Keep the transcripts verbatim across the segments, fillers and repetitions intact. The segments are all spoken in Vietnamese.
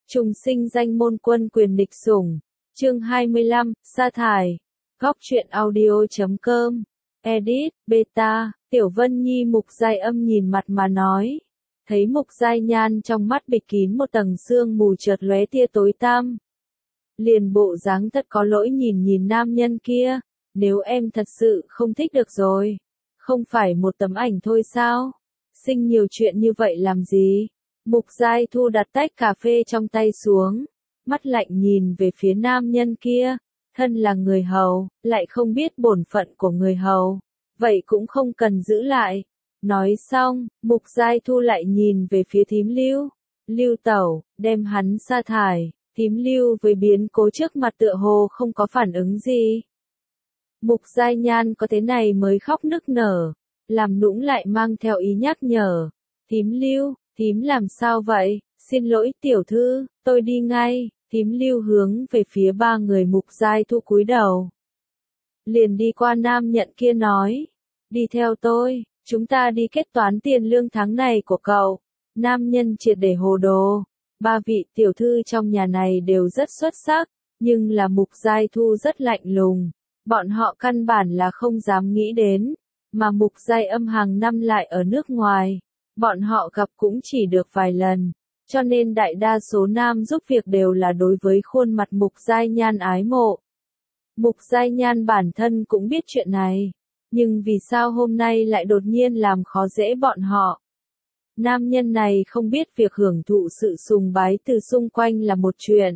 Trùng sinh danh môn quân quyền địch sủng. Chương hai mươi lăm, sa thải. Góc truyện audio chấm com. Edit, beta, Tiểu Vân Nhi Mục Giai Âm nhìn mặt mà nói. Thấy Mục Giai Nhan trong mắt bịt kín một tầng sương mù chợt lóe tia tối tăm. Liền bộ dáng thật có lỗi nhìn nhìn nam nhân kia. Nếu em thật sự không thích được rồi. Không phải một tấm ảnh thôi sao? Sinh nhiều chuyện như vậy làm gì? Mục Giai Thu đặt tách cà phê trong tay xuống. Mắt lạnh nhìn về phía nam nhân kia. Thân là người hầu, lại không biết bổn phận của người hầu. Vậy cũng không cần giữ lại. Nói xong, Mục Giai Thu lại nhìn về phía thím Lưu. Lưu tẩu, đem hắn sa thải. Thím Lưu với biến cố trước mặt tựa hồ không có phản ứng gì. Mục Giai Nhan có thế này mới khóc nức nở. Làm nũng lại mang theo ý nhắc nhở. Thím Lưu, thím làm sao vậy? Xin lỗi tiểu thư, tôi đi ngay. Thím Lưu hướng về phía ba người Mục Giai Thu cúi đầu. Liền đi qua nam nhận kia nói. Đi theo tôi, chúng ta đi kết toán tiền lương tháng này của cậu. Nam nhân triệt để hồ đồ. Ba vị tiểu thư trong nhà này đều rất xuất sắc, nhưng là Mục Giai Thu rất lạnh lùng. Bọn họ căn bản là không dám nghĩ đến, mà Mục Giai Âm hàng năm lại ở nước ngoài. Bọn họ gặp cũng chỉ được vài lần, cho nên đại đa số nam giúp việc đều là đối với khuôn mặt Mục Giai Nhan ái mộ. Mục Giai Nhan bản thân cũng biết chuyện này, nhưng vì sao hôm nay lại đột nhiên làm khó dễ bọn họ? Nam nhân này không biết việc hưởng thụ sự sùng bái từ xung quanh là một chuyện,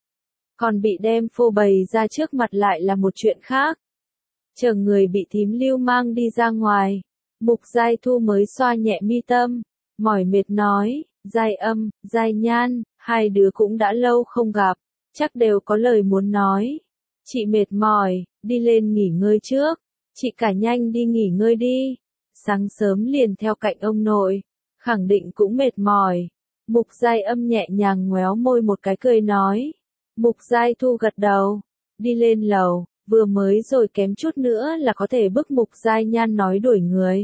còn bị đem phô bày ra trước mặt lại là một chuyện khác. Chờ người bị thím Lưu mang đi ra ngoài, Mục Giai Thu mới xoa nhẹ mi tâm, mỏi mệt nói, Giai Âm, Giai Nhan, hai đứa cũng đã lâu không gặp, chắc đều có lời muốn nói. Chị mệt mỏi, đi lên nghỉ ngơi trước, chị cả nhanh đi nghỉ ngơi đi. Sáng sớm liền theo cạnh ông nội, khẳng định cũng mệt mỏi. Mục Giai Âm nhẹ nhàng ngoéo môi một cái cười nói. Mục Giai Thu gật đầu, đi lên lầu, vừa mới rồi kém chút nữa là có thể bức Mục Giai Nhan nói đuổi người.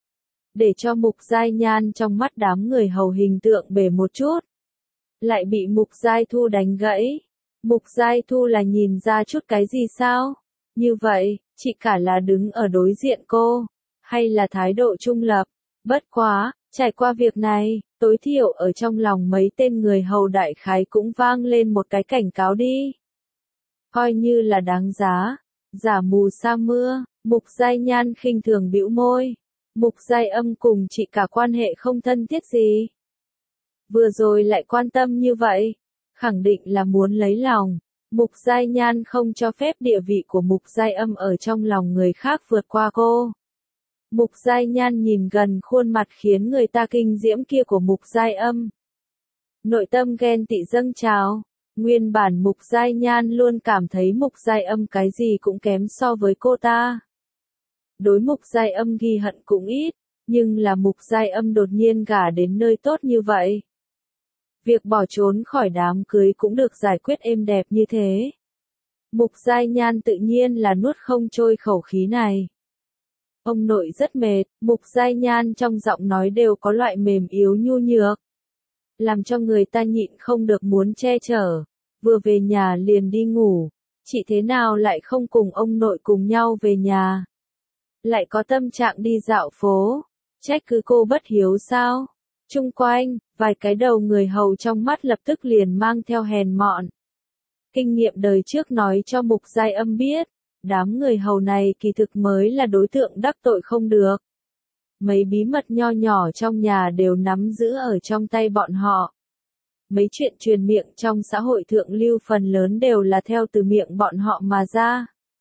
Để cho Mục Giai Nhan trong mắt đám người hầu hình tượng bể một chút. Lại bị Mục Giai Thu đánh gãy. Mục Giai Thu là nhìn ra chút cái gì sao? Như vậy, chị cả là đứng ở đối diện cô, hay là thái độ trung lập? Bất quá, trải qua việc này, tối thiểu ở trong lòng mấy tên người hầu đại khái cũng vang lên một cái cảnh cáo đi. Coi như là đáng giá. Giả mù sa mưa, Mục Giai Nhan khinh thường bĩu môi. Mục Giai Âm cùng chị cả quan hệ không thân thiết gì. Vừa rồi lại quan tâm như vậy, khẳng định là muốn lấy lòng. Mục Giai Nhan không cho phép địa vị của Mục Giai Âm ở trong lòng người khác vượt qua cô. Mục Giai Nhan nhìn gần khuôn mặt khiến người ta kinh diễm kia của Mục Giai Âm. Nội tâm ghen tị dâng trào. Nguyên bản Mục Giai Nhan luôn cảm thấy Mục Giai Âm cái gì cũng kém so với cô ta. Đối Mục Giai Âm ghi hận cũng ít, nhưng là Mục Giai Âm đột nhiên gả đến nơi tốt như vậy. Việc bỏ trốn khỏi đám cưới cũng được giải quyết êm đẹp như thế. Mục Giai Nhan tự nhiên là nuốt không trôi khẩu khí này. Ông nội rất mệt, Mục Giai Nhan trong giọng nói đều có loại mềm yếu nhu nhược. Làm cho người ta nhịn không được muốn che chở. Vừa về nhà liền đi ngủ. Chị thế nào lại không cùng ông nội cùng nhau về nhà? Lại có tâm trạng đi dạo phố. Trách cứ cô bất hiếu sao? Chung quanh, vài cái đầu người hầu trong mắt lập tức liền mang theo hèn mọn. Kinh nghiệm đời trước nói cho Mục Giai Âm biết, đám người hầu này kỳ thực mới là đối tượng đắc tội không được. Mấy bí mật nho nhỏ trong nhà đều nắm giữ ở trong tay bọn họ. Mấy chuyện truyền miệng trong xã hội thượng lưu phần lớn đều là theo từ miệng bọn họ mà ra.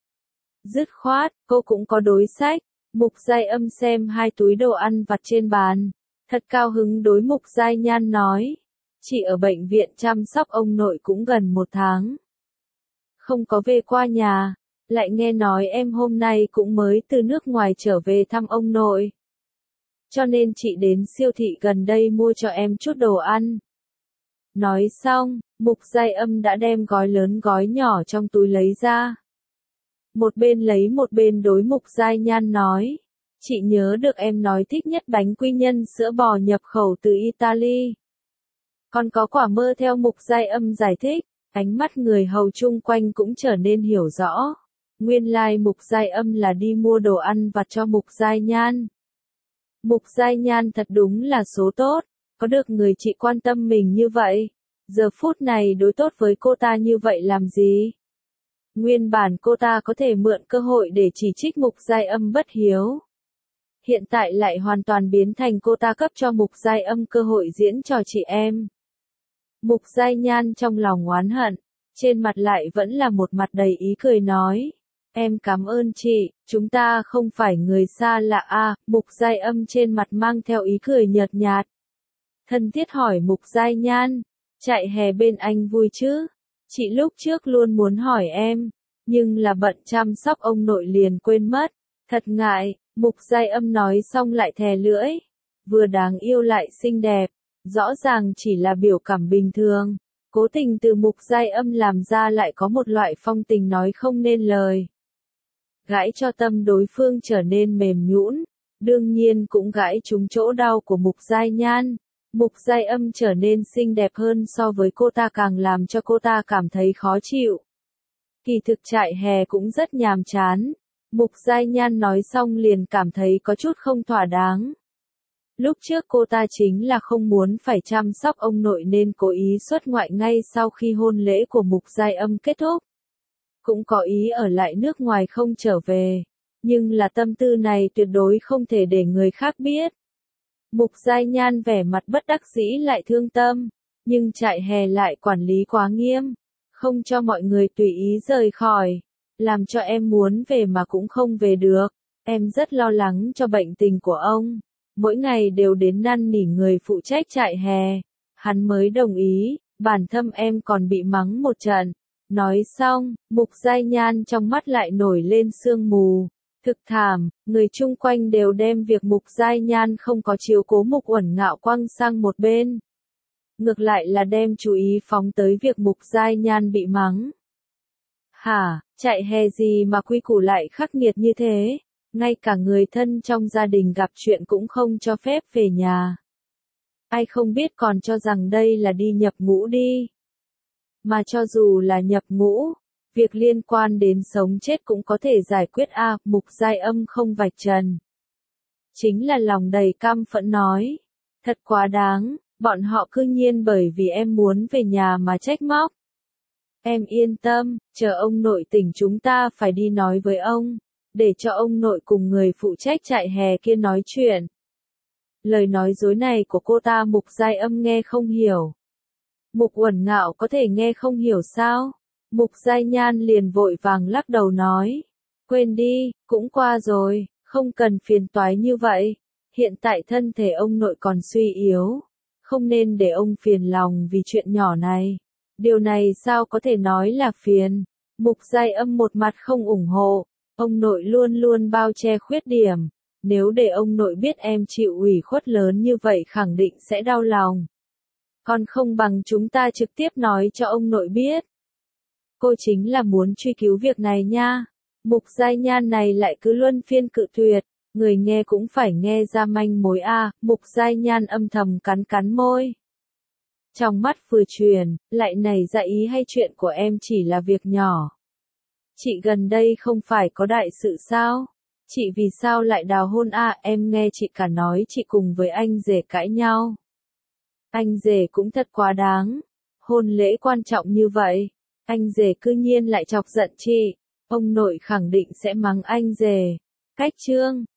Dứt khoát, cô cũng có đối sách. Mục Giai Âm xem hai túi đồ ăn vặt trên bàn. Thật cao hứng đối Mục Giai Nhan nói. Chị ở bệnh viện chăm sóc ông nội cũng gần một tháng. Không có về qua nhà. Lại nghe nói em hôm nay cũng mới từ nước ngoài trở về thăm ông nội. Cho nên chị đến siêu thị gần đây mua cho em chút đồ ăn. Nói xong, Mục Giai Âm đã đem gói lớn gói nhỏ trong túi lấy ra. Một bên lấy một bên đối Mục Giai Nhan nói. Chị nhớ được em nói thích nhất bánh quy nhân sữa bò nhập khẩu từ Italy. Còn có quả mơ theo Mục Giai Âm giải thích, ánh mắt người hầu chung quanh cũng trở nên hiểu rõ. Nguyên lai Mục Giai Âm là đi mua đồ ăn vặt cho Mục Giai Nhan. Mục Giai Nhan thật đúng là số tốt, có được người chị quan tâm mình như vậy. Giờ phút này đối tốt với cô ta như vậy làm gì? Nguyên bản cô ta có thể mượn cơ hội để chỉ trích Mục Giai Âm bất hiếu. Hiện tại lại hoàn toàn biến thành cô ta cấp cho Mục Giai Âm cơ hội diễn trò chị em. Mục Giai Nhan trong lòng oán hận, trên mặt lại vẫn là một mặt đầy ý cười nói. Em cảm ơn chị, chúng ta không phải người xa lạ à, Mục Giai Âm trên mặt mang theo ý cười nhợt nhạt. Thân thiết hỏi Mục Giai Nhan, chạy hè bên anh vui chứ? Chị lúc trước luôn muốn hỏi em, nhưng là bận chăm sóc ông nội liền quên mất. Thật ngại, Mục Giai Âm nói xong lại thè lưỡi. Vừa đáng yêu lại xinh đẹp, rõ ràng chỉ là biểu cảm bình thường. Cố tình từ Mục Giai Âm làm ra lại có một loại phong tình nói không nên lời. Gãi cho tâm đối phương trở nên mềm nhũn, đương nhiên cũng gãi trúng chỗ đau của Mục Giai Nhan. Mục Giai Âm trở nên xinh đẹp hơn so với cô ta càng làm cho cô ta cảm thấy khó chịu. Kỳ thực trại hè cũng rất nhàm chán. Mục Giai Nhan nói xong liền cảm thấy có chút không thỏa đáng. Lúc trước cô ta chính là không muốn phải chăm sóc ông nội nên cố ý xuất ngoại ngay sau khi hôn lễ của Mục Giai Âm kết thúc. Cũng có ý ở lại nước ngoài không trở về. Nhưng là tâm tư này tuyệt đối không thể để người khác biết. Mục Giai Nhan vẻ mặt bất đắc dĩ lại thương tâm. Nhưng trại hè lại quản lý quá nghiêm. Không cho mọi người tùy ý rời khỏi. Làm cho em muốn về mà cũng không về được. Em rất lo lắng cho bệnh tình của ông. Mỗi ngày đều đến năn nỉ người phụ trách trại hè. Hắn mới đồng ý, bản thân em còn bị mắng một trận. Nói xong, Mục Giai Nhan trong mắt lại nổi lên sương mù. Thực thảm, người chung quanh đều đem việc Mục Giai Nhan không có chiếu cố Mục Uẩn Ngạo quăng sang một bên. Ngược lại là đem chú ý phóng tới việc Mục Giai Nhan bị mắng. Hả, chạy hè gì mà quy củ lại khắc nghiệt như thế? Ngay cả người thân trong gia đình gặp chuyện cũng không cho phép về nhà. Ai không biết còn cho rằng đây là đi nhập ngũ đi. Mà cho dù là nhập ngũ, việc liên quan đến sống chết cũng có thể giải quyết a à, Mục Giai Âm không vạch trần. Chính là lòng đầy căm phẫn nói. Thật quá đáng, bọn họ cư nhiên bởi vì em muốn về nhà mà trách móc. Em yên tâm, chờ ông nội tỉnh chúng ta phải đi nói với ông, để cho ông nội cùng người phụ trách trại hè kia nói chuyện. Lời nói dối này của cô ta Mục Giai Âm nghe không hiểu. Mục Uẩn Ngạo có thể nghe không hiểu sao? Mục Giai Nhan liền vội vàng lắc đầu nói. Quên đi, cũng qua rồi, không cần phiền toái như vậy. Hiện tại thân thể ông nội còn suy yếu. Không nên để ông phiền lòng vì chuyện nhỏ này. Điều này sao có thể nói là phiền? Mục Giai Âm một mặt không ủng hộ. Ông nội luôn luôn bao che khuyết điểm. Nếu để ông nội biết em chịu ủy khuất lớn như vậy khẳng định sẽ đau lòng. Còn không bằng chúng ta trực tiếp nói cho ông nội biết. Cô chính là muốn truy cứu việc này nha. Mục Giai Nhan này lại cứ luân phiên cự tuyệt. Người nghe cũng phải nghe ra manh mối a à, Mục Giai Nhan âm thầm cắn cắn môi. Trong mắt vừa truyền, lại nảy ra ý hay chuyện của em chỉ là việc nhỏ. Chị gần đây không phải có đại sự sao? Chị vì sao lại đào hôn a à, em nghe chị cả nói chị cùng với anh rể cãi nhau. Anh rể cũng thật quá đáng. Hôn lễ quan trọng như vậy. Anh rể cư nhiên lại chọc giận chị. Ông nội khẳng định sẽ mắng anh rể. Cách chương.